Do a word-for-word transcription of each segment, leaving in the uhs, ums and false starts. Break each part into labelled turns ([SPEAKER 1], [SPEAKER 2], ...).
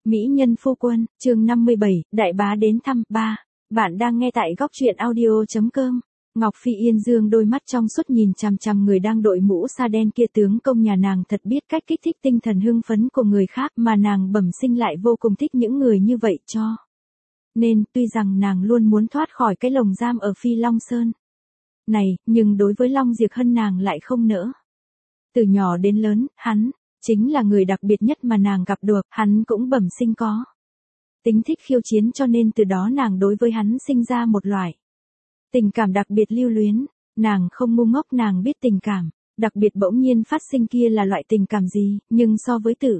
[SPEAKER 1] Mỹ nhân phu quân, chương năm mươi bảy, đại bá đến thăm, ba. Bạn đang nghe tại góc truyện audio chấm com. Ngọc Phi Yên dương đôi mắt trong suốt nhìn chằm chằm người đang đội mũ sa đen kia. Tướng công nhà nàng thật biết cách kích thích tinh thần hưng phấn của người khác, mà nàng bẩm sinh lại vô cùng thích những người như vậy cho. Nên, tuy rằng nàng luôn muốn thoát khỏi cái lồng giam ở Phi Long Sơn này, nhưng đối với Long Diệp Hân nàng lại không nỡ. Từ nhỏ đến lớn, hắn chính là người đặc biệt nhất mà nàng gặp được, hắn cũng bẩm sinh có tính thích khiêu chiến, cho nên từ đó nàng đối với hắn sinh ra một loại tình cảm đặc biệt lưu luyến. Nàng không ngu ngốc, nàng biết tình cảm đặc biệt bỗng nhiên phát sinh kia là loại tình cảm gì, nhưng so với tự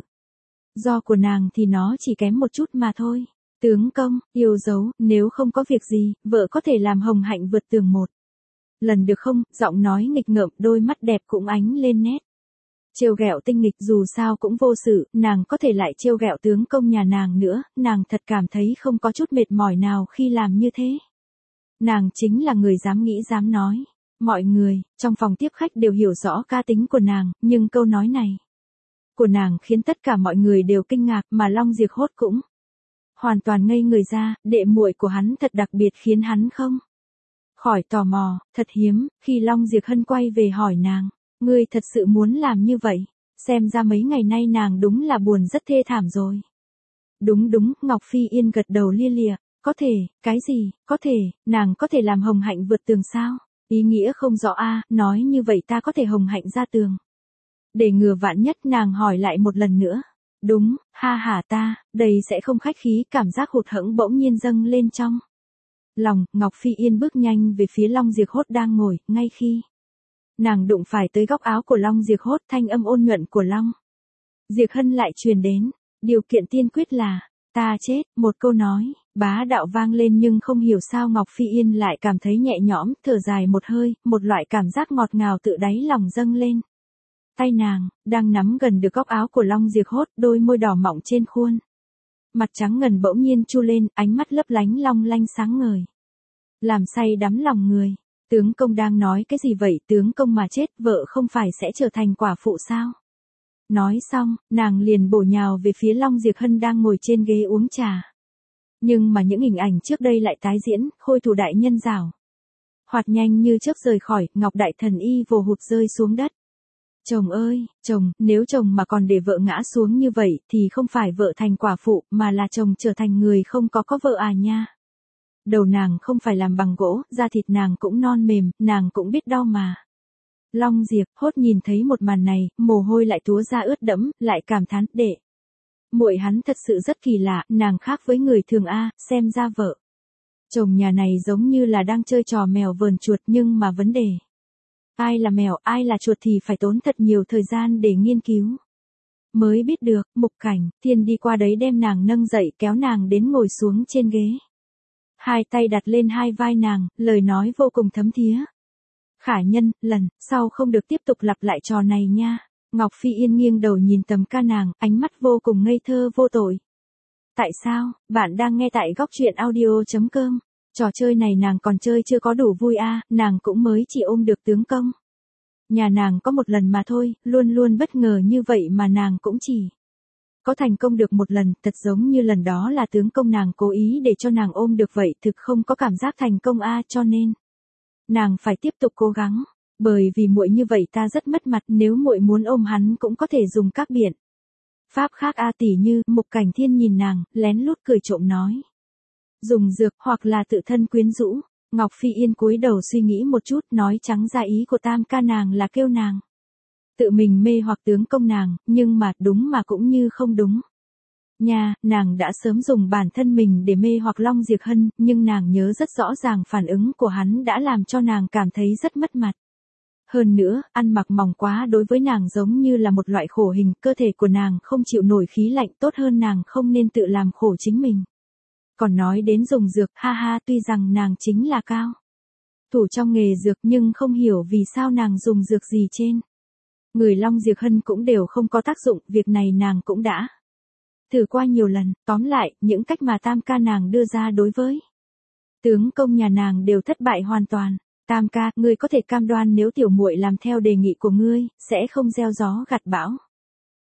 [SPEAKER 1] do của nàng thì nó chỉ kém một chút mà thôi. Tướng công, yêu dấu, nếu không có việc gì, vợ có thể làm hồng hạnh vượt tường một lần được không? Giọng nói nghịch ngợm, đôi mắt đẹp cũng ánh lên nét trêu ghẹo tinh nghịch. Dù sao cũng vô sự, nàng có thể lại trêu ghẹo tướng công nhà nàng nữa, nàng thật cảm thấy không có chút mệt mỏi nào khi làm như thế. Nàng chính là người dám nghĩ dám nói. Mọi người trong phòng tiếp khách đều hiểu rõ cá tính của nàng, nhưng câu nói này của nàng khiến tất cả mọi người đều kinh ngạc, mà Long Diệp Hốt cũng hoàn toàn ngây người ra. Đệ muội của hắn thật đặc biệt khiến hắn không khỏi tò mò. Thật hiếm khi Long Diệp Hân quay về hỏi nàng, ngươi thật sự muốn làm như vậy? Xem ra mấy ngày nay nàng đúng là buồn rất thê thảm rồi. Đúng đúng, Ngọc Phi Yên gật đầu lia lịa. Có thể, cái gì, có thể, nàng có thể làm hồng hạnh vượt tường sao? Ý nghĩa không rõ a, nói như vậy ta có thể hồng hạnh ra tường. Để ngừa vạn nhất, nàng hỏi lại một lần nữa. Đúng, ha hả ta, đây sẽ không khách khí. Cảm giác hụt hẫng bỗng nhiên dâng lên trong lòng. Ngọc Phi Yên bước nhanh về phía Long Diệp Hốt đang ngồi. Ngay khi nàng đụng phải tới góc áo của Long Diệp Hốt, thanh âm ôn nhuận của Long Diệp Hân lại truyền đến. Điều kiện tiên quyết là ta chết. Một câu nói bá đạo vang lên, nhưng không hiểu sao Ngọc Phi Yên lại cảm thấy nhẹ nhõm, thở dài một hơi, một loại cảm giác ngọt ngào tự đáy lòng dâng lên. Tay nàng đang nắm gần được góc áo của Long Diệp Hốt, đôi môi đỏ mọng trên khuôn mặt trắng ngần bỗng nhiên chu lên, ánh mắt lấp lánh long lanh sáng ngời, làm say đắm lòng người. Tướng công đang nói cái gì vậy? Tướng công mà chết, vợ không phải sẽ trở thành quả phụ sao? Nói xong, nàng liền bổ nhào về phía Long Diệp Hân đang ngồi trên ghế uống trà. Nhưng mà những hình ảnh trước đây lại tái diễn. Khôi thủ đại nhân rảo hoạt nhanh như chớp rời khỏi, Ngọc Đại Thần y vồ hụt rơi xuống đất. Chồng ơi, chồng, nếu chồng mà còn để vợ ngã xuống như vậy thì không phải vợ thành quả phụ, mà là chồng trở thành người không có có vợ à nha. Đầu nàng không phải làm bằng gỗ, da thịt nàng cũng non mềm, nàng cũng biết đau mà. Long Diệp Hốt nhìn thấy một màn này, mồ hôi lại túa ra ướt đẫm, lại cảm thán, đệ muội hắn thật sự rất kỳ lạ, nàng khác với người thường a, xem ra vợ chồng nhà này giống như là đang chơi trò mèo vờn chuột, nhưng mà vấn đề ai là mèo, ai là chuột thì phải tốn thật nhiều thời gian để nghiên cứu mới biết được. Mục Cảnh Thiên đi qua đấy đem nàng nâng dậy, kéo nàng đến ngồi xuống trên ghế. Hai tay đặt lên hai vai nàng, lời nói vô cùng thấm thía. Khả nhân, lần sau không được tiếp tục lặp lại trò này nha. Ngọc Phi Yên nghiêng đầu nhìn tầm ca nàng, ánh mắt vô cùng ngây thơ vô tội. Tại sao? Bạn đang nghe tại góc truyện audio chấm com. Trò chơi này nàng còn chơi chưa có đủ vui a, à, nàng cũng mới chỉ ôm được tướng công nhà nàng có một lần mà thôi, luôn luôn bất ngờ như vậy mà nàng cũng chỉ có thành công được một lần, thật giống như lần đó là tướng công nàng cố ý để cho nàng ôm được vậy, thực không có cảm giác thành công a, à, cho nên nàng phải tiếp tục cố gắng. Bởi vì muội như vậy ta rất mất mặt, nếu muội muốn ôm hắn cũng có thể dùng các biện pháp khác a, tỉ như. Mục Cảnh Thiên nhìn nàng, lén lút cười trộm nói. Dùng dược, hoặc là tự thân quyến rũ. Ngọc Phi Yên cúi đầu suy nghĩ một chút, nói trắng ra ý của tam ca nàng là kêu nàng tự mình mê hoặc tướng công nàng, nhưng mà đúng mà cũng như không đúng. Nha, nàng đã sớm dùng bản thân mình để mê hoặc Long Diệp Hân, nhưng nàng nhớ rất rõ ràng phản ứng của hắn đã làm cho nàng cảm thấy rất mất mặt. Hơn nữa, ăn mặc mỏng quá đối với nàng giống như là một loại khổ hình, cơ thể của nàng không chịu nổi khí lạnh, tốt hơn nàng không nên tự làm khổ chính mình. Còn nói đến dùng dược, ha ha, tuy rằng nàng chính là cao thủ trong nghề dược, nhưng không hiểu vì sao nàng dùng dược gì trên người Long Diệp Hân cũng đều không có tác dụng, việc này nàng cũng đã thử qua nhiều lần. Tóm lại, những cách mà tam ca nàng đưa ra đối với tướng công nhà nàng đều thất bại hoàn toàn. Tam ca, ngươi có thể cam đoan nếu tiểu muội làm theo đề nghị của ngươi, sẽ không gieo gió gặt bão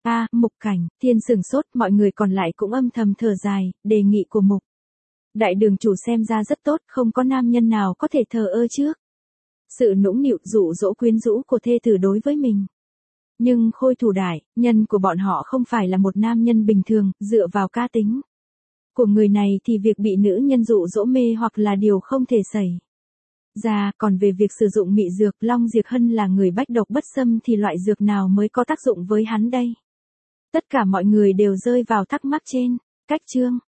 [SPEAKER 1] A, Mục Cảnh, Thiên sửng sốt, mọi người còn lại cũng âm thầm thở dài, đề nghị của Mục đại đường chủ xem ra rất tốt, không có nam nhân nào có thể thờ ơ trước. Sự nũng nịu dụ dỗ quyến rũ của thê tử đối với mình. Nhưng Khôi Thủ đại nhân của bọn họ không phải là một nam nhân bình thường, dựa vào cá tính của người này thì việc bị nữ nhân dụ dỗ mê hoặc là điều không thể xảy ra. Còn về việc sử dụng mị dược, Long Diệp Hân là người bách độc bất xâm thì loại dược nào mới có tác dụng với hắn đây? Tất cả mọi người đều rơi vào thắc mắc trên. Cách chương